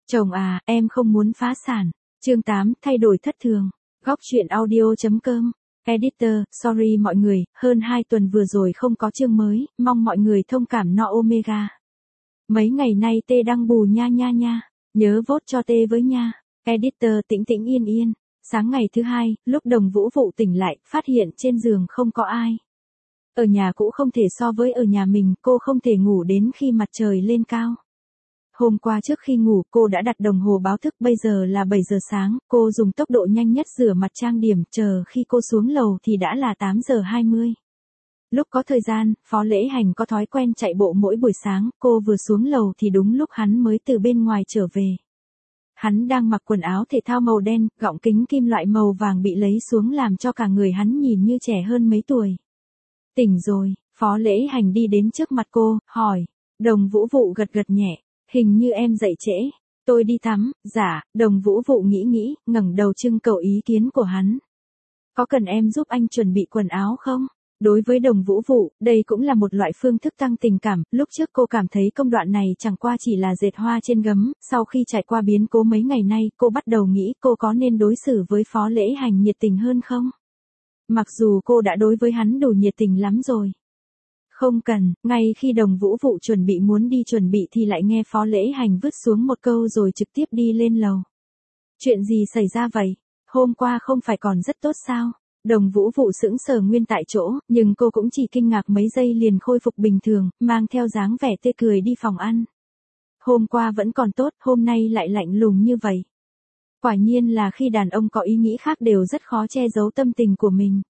Chồng à, em không muốn phá sản. Chương 8, thay đổi thất thường. Góc truyện audio.com. Editor, sorry mọi người, hơn 2 tuần vừa rồi không có chương mới, mong mọi người thông cảm no omega. Mấy ngày nay tê đăng bù nha nha nha, nhớ vote cho tê với nha. Editor tĩnh tĩnh yên yên. Sáng ngày thứ hai, lúc Đồng Vũ Vụ tỉnh lại, phát hiện trên giường không có ai. Ở nhà cũ không thể so với ở nhà mình, cô không thể ngủ đến khi mặt trời lên cao. Hôm qua trước khi ngủ cô đã đặt đồng hồ báo thức, bây giờ là 7 giờ sáng, cô dùng tốc độ nhanh nhất rửa mặt trang điểm, chờ khi cô xuống lầu thì đã là 8 giờ 20. Lúc có thời gian, Phó Lễ Hành có thói quen chạy bộ mỗi buổi sáng, cô vừa xuống lầu thì đúng lúc hắn mới từ bên ngoài trở về. Hắn đang mặc quần áo thể thao màu đen, gọng kính kim loại màu vàng bị lấy xuống làm cho cả người hắn nhìn như trẻ hơn mấy tuổi. Tỉnh rồi, Phó Lễ Hành đi đến trước mặt cô, hỏi. Đồng Vũ Vụ gật gật nhẹ. Hình như em dậy trễ. Tôi đi tắm. Dạ. Đồng Vũ Vụ nghĩ, ngẩng đầu trưng cầu ý kiến của hắn. Có cần em giúp anh chuẩn bị quần áo không? Đối với Đồng Vũ Vụ, đây cũng là một loại phương thức tăng tình cảm. Lúc trước cô cảm thấy công đoạn này chẳng qua chỉ là dệt hoa trên gấm. Sau khi trải qua biến cố mấy ngày nay, cô bắt đầu nghĩ cô có nên đối xử với Phó Lễ Hành nhiệt tình hơn không? Mặc dù cô đã đối với hắn đủ nhiệt tình lắm rồi. Không cần. Ngay khi Đồng Vũ Vụ chuẩn bị muốn đi chuẩn bị thì lại nghe Phó Lễ Hành vứt xuống một câu rồi trực tiếp đi lên lầu. Chuyện gì xảy ra vậy? Hôm qua không phải còn rất tốt sao? Đồng Vũ Vụ sững sờ nguyên tại chỗ, nhưng cô cũng chỉ kinh ngạc mấy giây liền khôi phục bình thường, mang theo dáng vẻ tươi cười đi phòng ăn. Hôm qua vẫn còn tốt, hôm nay lại lạnh lùng như vậy. Quả nhiên là khi đàn ông có ý nghĩ khác đều rất khó che giấu tâm tình của mình.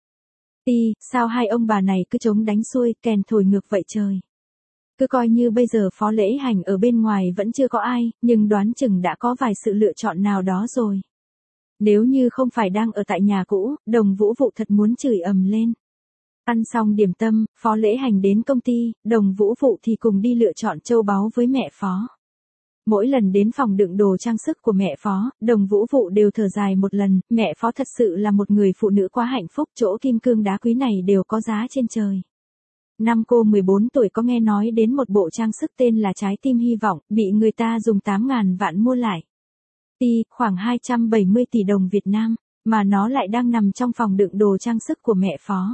Sao hai ông bà này cứ chống đánh xuôi, kèn thổi ngược vậy trời. Cứ coi như bây giờ Phó Lễ Hành ở bên ngoài vẫn chưa có ai, nhưng đoán chừng đã có vài sự lựa chọn nào đó rồi. Nếu như không phải đang ở tại nhà cũ, Đồng Vũ Vụ thật muốn chửi ầm lên. Ăn xong điểm tâm, Phó Lễ Hành đến công ty, Đồng Vũ Vụ thì cùng đi lựa chọn châu báu với mẹ Phó. Mỗi lần đến phòng đựng đồ trang sức của mẹ Phó, Đồng Vũ Vụ đều thở dài một lần, mẹ Phó thật sự là một người phụ nữ quá hạnh phúc, chỗ kim cương đá quý này đều có giá trên trời. Năm cô 14 tuổi có nghe nói đến một bộ trang sức tên là Trái Tim Hy Vọng, bị người ta dùng 8.000 vạn mua lại. Khoảng 270 tỷ đồng Việt Nam, mà nó lại đang nằm trong phòng đựng đồ trang sức của mẹ Phó.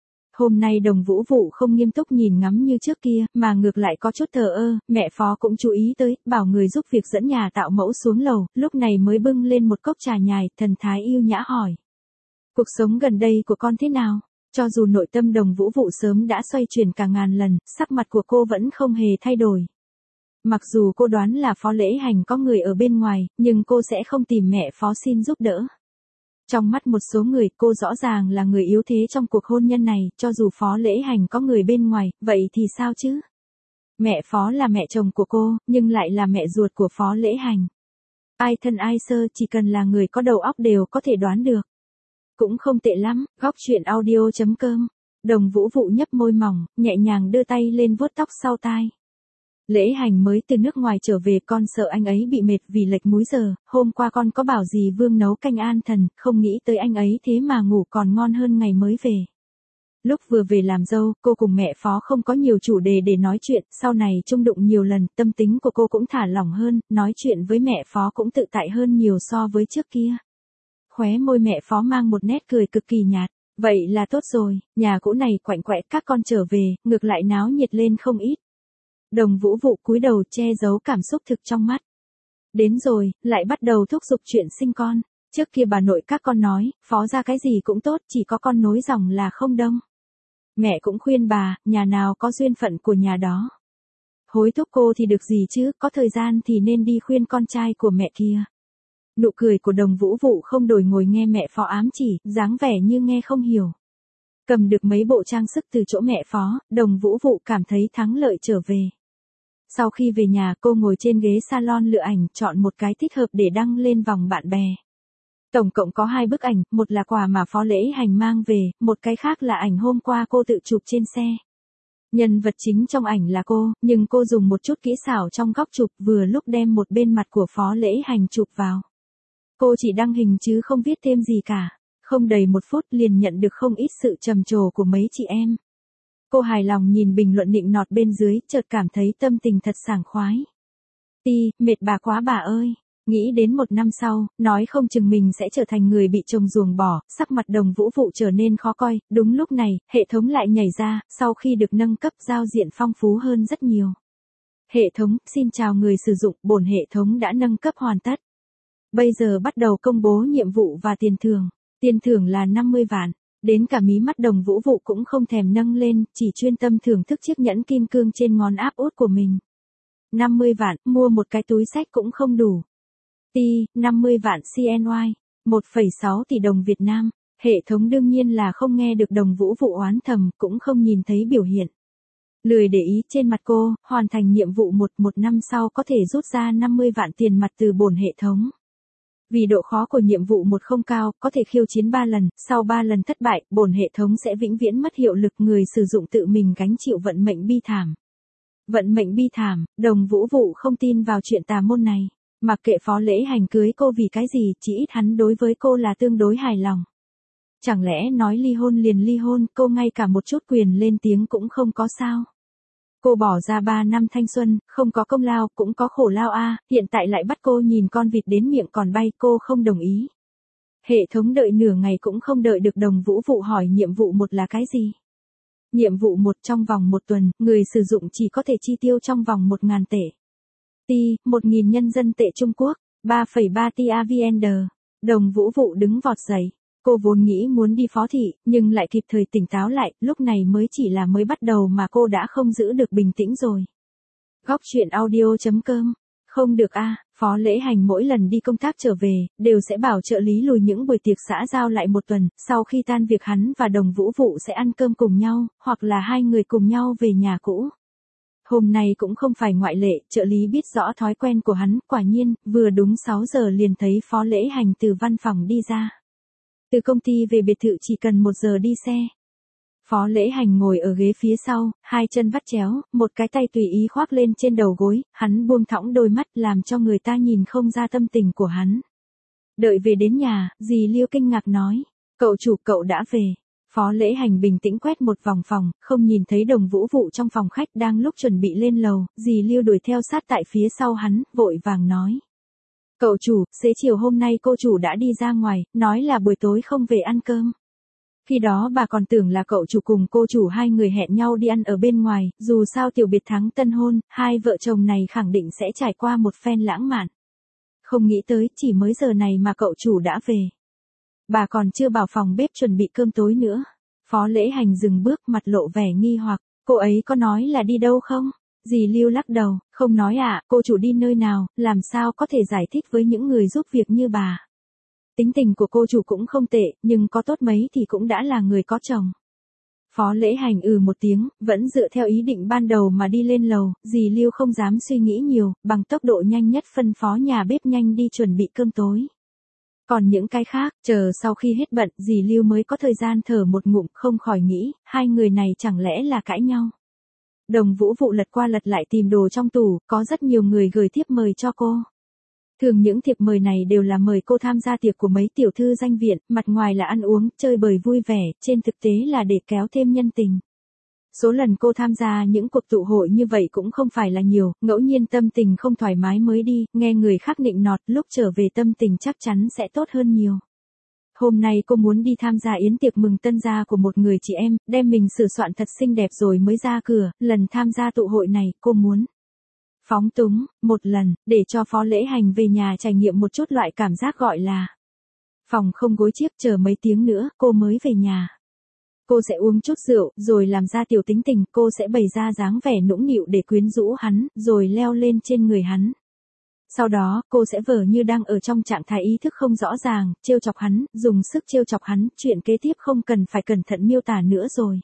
Hôm nay Đồng Vũ Vụ không nghiêm túc nhìn ngắm như trước kia, mà ngược lại có chút thờ ơ, mẹ Phó cũng chú ý tới, bảo người giúp việc dẫn nhà tạo mẫu xuống lầu, lúc này mới bưng lên một cốc trà nhài, thần thái yêu nhã hỏi. Cuộc sống gần đây của con thế nào? Cho dù nội tâm Đồng Vũ Vụ sớm đã xoay chuyển cả ngàn lần, sắc mặt của cô vẫn không hề thay đổi. Mặc dù cô đoán là Phó Lễ Hành có người ở bên ngoài, nhưng cô sẽ không tìm mẹ Phó xin giúp đỡ. Trong mắt một số người, cô rõ ràng là người yếu thế trong cuộc hôn nhân này, cho dù Phó Lễ Hành có người bên ngoài, vậy thì sao chứ? Mẹ Phó là mẹ chồng của cô, nhưng lại là mẹ ruột của Phó Lễ Hành. Ai thân ai sơ, chỉ cần là người có đầu óc đều có thể đoán được. Cũng không tệ lắm. Góc truyện audio.com. Đồng Vũ Vụ nhấp môi mỏng, nhẹ nhàng đưa tay lên vuốt tóc sau tai. Lễ Hành mới từ nước ngoài trở về, con sợ anh ấy bị mệt vì lệch múi giờ, hôm qua con có bảo dì Vương nấu canh an thần, không nghĩ tới anh ấy thế mà ngủ còn ngon hơn ngày mới về. Lúc vừa về làm dâu, cô cùng mẹ Phó không có nhiều chủ đề để nói chuyện, sau này chung đụng nhiều lần, tâm tính của cô cũng thả lỏng hơn, nói chuyện với mẹ Phó cũng tự tại hơn nhiều so với trước kia. Khóe môi mẹ Phó mang một nét cười cực kỳ nhạt, vậy là tốt rồi, nhà cũ này quạnh quẽ, các con trở về, ngược lại náo nhiệt lên không ít. Đồng Vũ Vụ cúi đầu che giấu cảm xúc thực trong mắt. Đến rồi, lại bắt đầu thúc giục chuyện sinh con. Trước kia bà nội các con nói, Phó ra cái gì cũng tốt, chỉ có con nối dòng là không đông. Mẹ cũng khuyên bà, nhà nào có duyên phận của nhà đó. Hối thúc cô thì được gì chứ, có thời gian thì nên đi khuyên con trai của mẹ kia. Nụ cười của Đồng Vũ Vụ không đổi, ngồi nghe mẹ Phó ám chỉ, dáng vẻ như nghe không hiểu. Cầm được mấy bộ trang sức từ chỗ mẹ Phó, Đồng Vũ Vụ cảm thấy thắng lợi trở về. Sau khi về nhà, cô ngồi trên ghế salon lựa ảnh, chọn một cái thích hợp để đăng lên vòng bạn bè. Tổng cộng có 2 bức ảnh, một là quà mà Phó Lễ Hành mang về, một cái khác là ảnh hôm qua cô tự chụp trên xe. Nhân vật chính trong ảnh là cô, nhưng cô dùng một chút kỹ xảo trong góc chụp, vừa lúc đem một bên mặt của Phó Lễ Hành chụp vào. Cô chỉ đăng hình chứ không viết thêm gì cả. Không đầy 1 phút liền nhận được không ít sự trầm trồ của mấy chị em. Cô hài lòng nhìn bình luận nịnh nọt bên dưới, chợt cảm thấy tâm tình thật sảng khoái. Mệt bà quá bà ơi. Nghĩ đến 1 năm sau, nói không chừng mình sẽ trở thành người bị chồng ruồng bỏ, sắc mặt Đồng Vũ Vụ trở nên khó coi, đúng lúc này, hệ thống lại nhảy ra, sau khi được nâng cấp giao diện phong phú hơn rất nhiều. Hệ thống, xin chào người sử dụng, bổn hệ thống đã nâng cấp hoàn tất. Bây giờ bắt đầu công bố nhiệm vụ và tiền thưởng. Tiền thưởng là 50 vạn. Đến cả mí mắt Đồng Vũ Vụ cũng không thèm nâng lên, chỉ chuyên tâm thưởng thức chiếc nhẫn kim cương trên ngón áp út của mình. 50 vạn, mua một cái túi xách cũng không đủ. 50 vạn CNY, 1,6 tỷ đồng Việt Nam. Hệ thống đương nhiên là không nghe được Đồng Vũ Vụ oán thầm, cũng không nhìn thấy biểu hiện. Lười để ý trên mặt cô, hoàn thành nhiệm vụ một năm sau có thể rút ra 50 vạn tiền mặt từ bổn hệ thống. Vì độ khó của nhiệm vụ không cao, có thể khiêu chiến 3 lần, sau 3 lần thất bại, bổn hệ thống sẽ vĩnh viễn mất hiệu lực, người sử dụng tự mình gánh chịu vận mệnh bi thảm. Vận mệnh bi thảm, Đồng Vũ Vụ không tin vào chuyện tà môn này. Mặc kệ Phó Lễ Hành cưới cô vì cái gì, chỉ ít hắn đối với cô là tương đối hài lòng. Chẳng lẽ nói ly hôn liền ly hôn, cô ngay cả một chút quyền lên tiếng cũng không có sao? Cô bỏ ra 3 năm thanh xuân, không có công lao, cũng có khổ lao hiện tại lại bắt cô nhìn con vịt đến miệng còn bay, cô không đồng ý. Hệ thống đợi nửa ngày cũng không đợi được Đồng Vũ Vụ hỏi nhiệm vụ 1 là cái gì. Nhiệm vụ 1 trong vòng 1 tuần, người sử dụng chỉ có thể chi tiêu trong vòng 1.000 tệ. 1.000 nhân dân tệ Trung Quốc, 3,3 TAVND. Đồng Vũ Vụ đứng vọt dậy. Cô vốn nghĩ muốn đi phó thị, nhưng lại kịp thời tỉnh táo lại, lúc này mới chỉ là mới bắt đầu mà cô đã không giữ được bình tĩnh rồi. Góc truyện audio.com. Không được Phó Lễ Hành mỗi lần đi công tác trở về, đều sẽ bảo trợ lý lùi những buổi tiệc xã giao lại 1 tuần, sau khi tan việc hắn và Đồng Vũ Vụ sẽ ăn cơm cùng nhau, hoặc là hai người cùng nhau về nhà cũ. Hôm nay cũng không phải ngoại lệ, trợ lý biết rõ thói quen của hắn, quả nhiên, vừa đúng 6 giờ liền thấy Phó Lễ Hành từ văn phòng đi ra. Từ công ty về biệt thự chỉ cần 1 giờ đi xe. Phó Lễ Hành ngồi ở ghế phía sau, hai chân vắt chéo, một cái tay tùy ý khoác lên trên đầu gối, hắn buông thõng đôi mắt làm cho người ta nhìn không ra tâm tình của hắn. Đợi về đến nhà, dì Liêu kinh ngạc nói, cậu chủ cậu đã về. Phó Lễ Hành bình tĩnh quét một vòng phòng, không nhìn thấy Đồng Vũ Vụ trong phòng khách, đang lúc chuẩn bị lên lầu, dì Liêu đuổi theo sát tại phía sau hắn, vội vàng nói. Cậu chủ, xế chiều hôm nay cô chủ đã đi ra ngoài, nói là buổi tối không về ăn cơm. Khi đó bà còn tưởng là cậu chủ cùng cô chủ hai người hẹn nhau đi ăn ở bên ngoài, dù sao tiểu biệt thắng tân hôn, hai vợ chồng này khẳng định sẽ trải qua một phen lãng mạn. Không nghĩ tới, chỉ mới giờ này mà cậu chủ đã về. Bà còn chưa vào phòng bếp chuẩn bị cơm tối nữa. Phó Lễ Hành dừng bước, mặt lộ vẻ nghi hoặc, cô ấy có nói là đi đâu không? Dì Liêu lắc đầu, không nói cô chủ đi nơi nào, làm sao có thể giải thích với những người giúp việc như bà. Tính tình của cô chủ cũng không tệ, nhưng có tốt mấy thì cũng đã là người có chồng. Phó Lễ Hành một tiếng, vẫn dựa theo ý định ban đầu mà đi lên lầu, dì Liêu không dám suy nghĩ nhiều, bằng tốc độ nhanh nhất phân phó nhà bếp nhanh đi chuẩn bị cơm tối. Còn những cái khác, chờ sau khi hết bận, dì Liêu mới có thời gian thở một ngụm, không khỏi nghĩ, hai người này chẳng lẽ là cãi nhau. Đồng Vũ Vụ lật qua lật lại tìm đồ trong tủ, có rất nhiều người gửi thiếp mời cho cô. Thường những thiệp mời này đều là mời cô tham gia tiệc của mấy tiểu thư danh viện, mặt ngoài là ăn uống, chơi bời vui vẻ, trên thực tế là để kéo thêm nhân tình. Số lần cô tham gia những cuộc tụ hội như vậy cũng không phải là nhiều, ngẫu nhiên tâm tình không thoải mái mới đi, nghe người khác nịnh nọt, lúc trở về tâm tình chắc chắn sẽ tốt hơn nhiều. Hôm nay cô muốn đi tham gia yến tiệc mừng tân gia của một người chị em, đem mình sửa soạn thật xinh đẹp rồi mới ra cửa, lần tham gia tụ hội này, cô muốn phóng túng, một lần, để cho Phó Lễ Hành về nhà trải nghiệm một chút loại cảm giác gọi là phòng không gối chiếc, chờ mấy tiếng nữa, cô mới về nhà. Cô sẽ uống chút rượu, rồi làm ra tiểu tính tình, cô sẽ bày ra dáng vẻ nũng nịu để quyến rũ hắn, rồi leo lên trên người hắn. Sau đó, cô sẽ vờ như đang ở trong trạng thái ý thức không rõ ràng, trêu chọc hắn, dùng sức trêu chọc hắn, chuyện kế tiếp không cần phải cẩn thận miêu tả nữa rồi.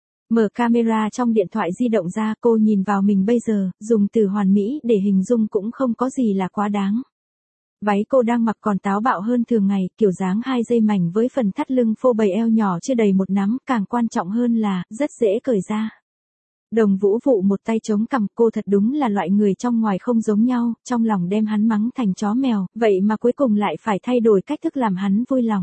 Mở camera trong điện thoại di động ra, cô nhìn vào mình bây giờ, dùng từ hoàn mỹ để hình dung cũng không có gì là quá đáng. Váy cô đang mặc còn táo bạo hơn thường ngày, kiểu dáng 2 dây mảnh với phần thắt lưng phô bày eo nhỏ chưa đầy một nắm, càng quan trọng hơn là, rất dễ cởi ra. Đồng Vũ Vụ một tay chống cằm, cô thật đúng là loại người trong ngoài không giống nhau, trong lòng đem hắn mắng thành chó mèo, vậy mà cuối cùng lại phải thay đổi cách thức làm hắn vui lòng.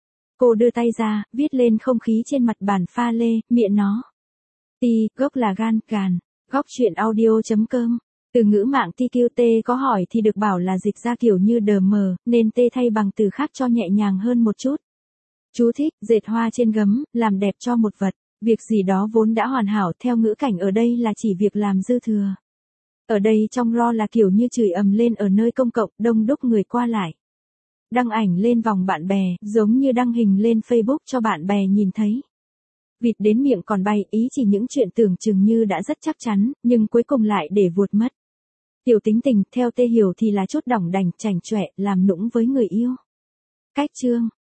Cô đưa tay ra, viết lên không khí trên mặt bàn pha lê, miệng nó. Gốc là gan, gàn. Góc truyện audio.com Từ ngữ mạng TQT có hỏi thì được bảo là dịch ra kiểu như đờ mờ, nên T thay bằng từ khác cho nhẹ nhàng hơn một chút. Chú thích, dệt hoa trên gấm, làm đẹp cho một vật. Việc gì đó vốn đã hoàn hảo theo ngữ cảnh ở đây là chỉ việc làm dư thừa. Ở đây trong ro là kiểu như chửi ầm lên ở nơi công cộng, đông đúc người qua lại. Đăng ảnh lên vòng bạn bè, giống như đăng hình lên Facebook cho bạn bè nhìn thấy. Vịt đến miệng còn bay, ý chỉ những chuyện tưởng chừng như đã rất chắc chắn, nhưng cuối cùng lại để vuột mất. Tiểu tính tình, theo Tê hiểu thì là chút đỏng đành, chảnh chọe, làm nũng với người yêu. Cách chương